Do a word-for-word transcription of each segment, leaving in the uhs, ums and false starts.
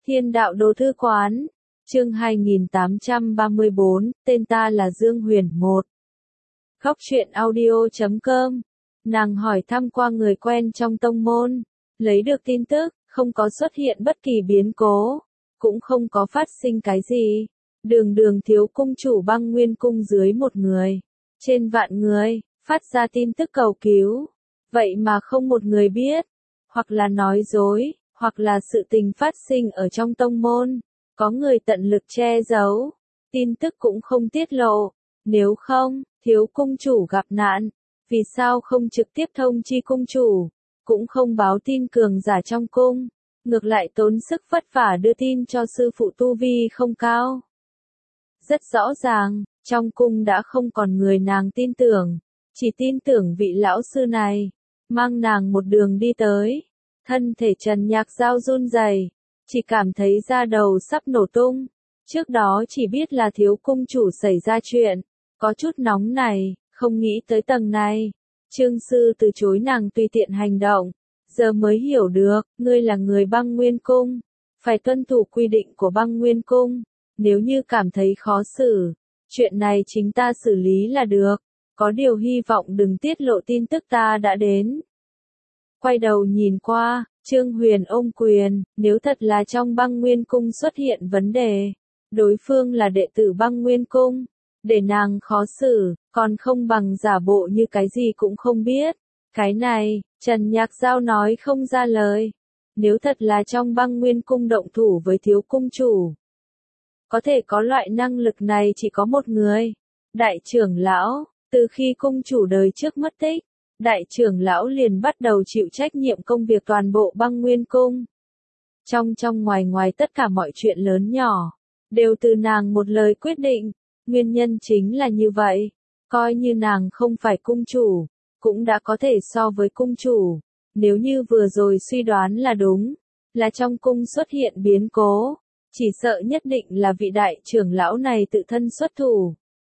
Thiên đạo đồ thư quán, chương hai nghìn tám trăm ba mươi bốn, tên ta là Dương Huyền một. Góc truyện audio chấm com, nàng hỏi thăm qua người quen trong tông môn, lấy được tin tức, không có xuất hiện bất kỳ biến cố, cũng không có phát sinh cái gì. Đường đường thiếu cung chủ Băng Nguyên cung dưới một người, trên vạn người, phát ra tin tức cầu cứu. Vậy mà không một người biết, hoặc là nói dối, hoặc là sự tình phát sinh ở trong tông môn, có người tận lực che giấu, tin tức cũng không tiết lộ. Nếu không, thiếu cung chủ gặp nạn, vì sao không trực tiếp thông chi cung chủ, cũng không báo tin cường giả trong cung, ngược lại tốn sức vất vả đưa tin cho sư phụ tu vi không cao. Rất rõ ràng, trong cung đã không còn người nàng tin tưởng, chỉ tin tưởng vị lão sư này, mang nàng một đường đi tới. Thân thể Trần Nhạc Giao run rẩy, chỉ cảm thấy da đầu sắp nổ tung. Trước đó chỉ biết là thiếu cung chủ xảy ra chuyện, có chút nóng này, không nghĩ tới tầng này. Trương sư từ chối nàng tùy tiện hành động, giờ mới hiểu được, ngươi là người Băng Nguyên cung, phải tuân thủ quy định của Băng Nguyên cung. Nếu như cảm thấy khó xử, chuyện này chính ta xử lý là được, có điều hy vọng đừng tiết lộ tin tức ta đã đến. Quay đầu nhìn qua, Trương Huyền ôm quyền, nếu thật là trong Băng Nguyên cung xuất hiện vấn đề, đối phương là đệ tử Băng Nguyên cung, để nàng khó xử, còn không bằng giả bộ như cái gì cũng không biết. Cái này, Trần Nhạc Giao nói không ra lời. Nếu thật là trong Băng Nguyên cung động thủ với thiếu cung chủ, có thể có loại năng lực này chỉ có một người, đại trưởng lão. Từ khi cung chủ đời trước mất tích, đại trưởng lão liền bắt đầu chịu trách nhiệm công việc toàn bộ Băng Nguyên cung. Trong trong ngoài ngoài tất cả mọi chuyện lớn nhỏ, đều từ nàng một lời quyết định. Nguyên nhân chính là như vậy, coi như nàng không phải cung chủ, cũng đã có thể so với cung chủ. Nếu như vừa rồi suy đoán là đúng, là trong cung xuất hiện biến cố, chỉ sợ nhất định là vị đại trưởng lão này tự thân xuất thủ.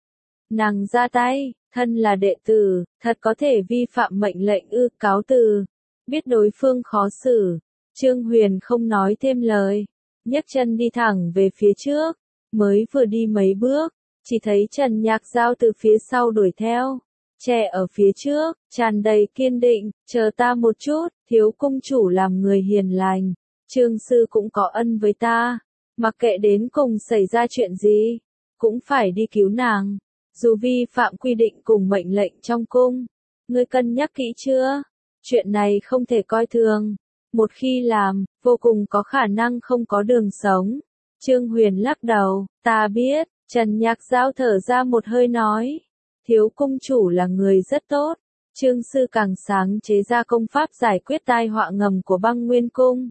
Nàng ra tay, thân là đệ tử, thật có thể vi phạm mệnh lệnh ư? Cáo từ. Biết đối phương khó xử, Trương Huyền không nói thêm lời, nhấc chân đi thẳng về phía trước. Mới vừa đi mấy bước, chỉ thấy Trần Nhạc Giao từ phía sau đuổi theo, che ở phía trước, tràn đầy kiên định, chờ ta một chút, thiếu cung chủ làm người hiền lành, Trương sư cũng có ân với ta, mặc kệ đến cùng xảy ra chuyện gì, cũng phải đi cứu nàng. Dù vi phạm quy định cùng mệnh lệnh trong cung, ngươi cân nhắc kỹ chưa? Chuyện này không thể coi thường, một khi làm, vô cùng có khả năng không có đường sống. Trương Huyền lắc đầu, ta biết. Trần Nhạc Giao thở ra một hơi nói, thiếu cung chủ là người rất tốt, Trương sư càng sáng chế ra công pháp giải quyết tai họa ngầm của Băng Nguyên cung,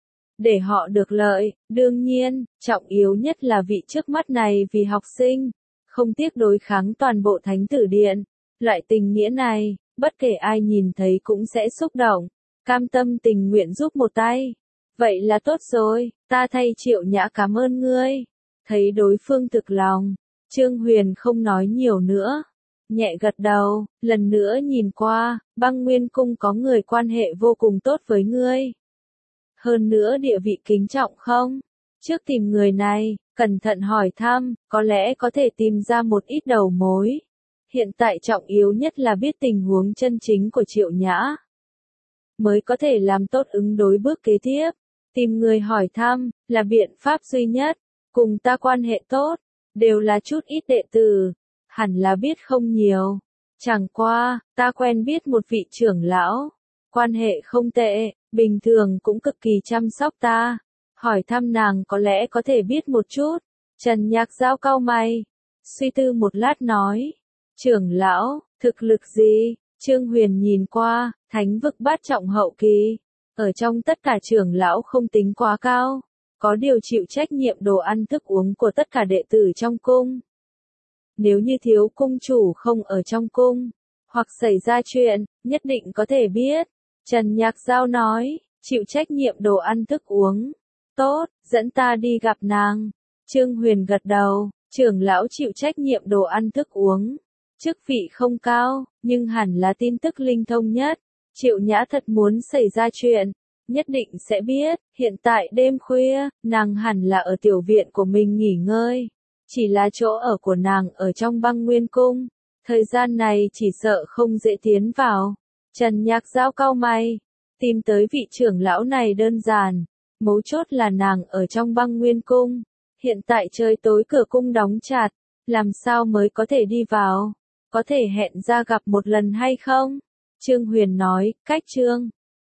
để họ được lợi. Đương nhiên, trọng yếu nhất là vị trước mắt này vì học sinh, không tiếc đối kháng toàn bộ Thánh Tử Điện. Loại tình nghĩa này, bất kể ai nhìn thấy cũng sẽ xúc động, cam tâm tình nguyện giúp một tay. Vậy là tốt rồi, ta thay Triệu Nhã cảm ơn ngươi. Thấy đối phương thực lòng, Trương Huyền không nói nhiều nữa, nhẹ gật đầu, lần nữa nhìn qua, Băng Nguyên cung có người quan hệ vô cùng tốt với ngươi. Hơn nữa địa vị kính trọng không? Trước tìm người này, cẩn thận hỏi thăm, có lẽ có thể tìm ra một ít đầu mối. Hiện tại trọng yếu nhất là biết tình huống chân chính của Triệu Nhã, mới có thể làm tốt ứng đối bước kế tiếp. Tìm người hỏi thăm, là biện pháp duy nhất. Cùng ta quan hệ tốt, đều là chút ít đệ tử, hẳn là biết không nhiều. Chẳng qua, ta quen biết một vị trưởng lão, quan hệ không tệ, bình thường cũng cực kỳ chăm sóc ta. Hỏi thăm nàng có lẽ có thể biết một chút. Trần Nhạc Giao cau mày, suy tư một lát nói, trưởng lão, thực lực gì? Trương Huyền nhìn qua, thánh vực bát trọng hậu kỳ, ở trong tất cả trưởng lão không tính quá cao. Có điều chịu trách nhiệm đồ ăn thức uống của tất cả đệ tử trong cung. Nếu như thiếu cung chủ không ở trong cung, hoặc xảy ra chuyện, nhất định có thể biết. Trần Nhạc Giao nói, chịu trách nhiệm đồ ăn thức uống. Tốt, dẫn ta đi gặp nàng. Trương Huyền gật đầu, trưởng lão chịu trách nhiệm đồ ăn thức uống. Chức vị không cao, nhưng hẳn là tin tức linh thông nhất. Triệu Nhã thật muốn xảy ra chuyện, nhất định sẽ biết, hiện tại đêm khuya, nàng hẳn là ở tiểu viện của mình nghỉ ngơi. Chỉ là chỗ ở của nàng ở trong băng nguyên cung. Thời gian này chỉ sợ không dễ tiến vào. Trần Nhạc Giao cau mày. Tìm tới vị trưởng lão này đơn giản. Mấu chốt là nàng ở trong băng nguyên cung. Hiện tại trời tối cửa cung đóng chặt. Làm sao mới có thể đi vào? Có thể hẹn ra gặp một lần hay không? Trương Huyền nói, cách Trương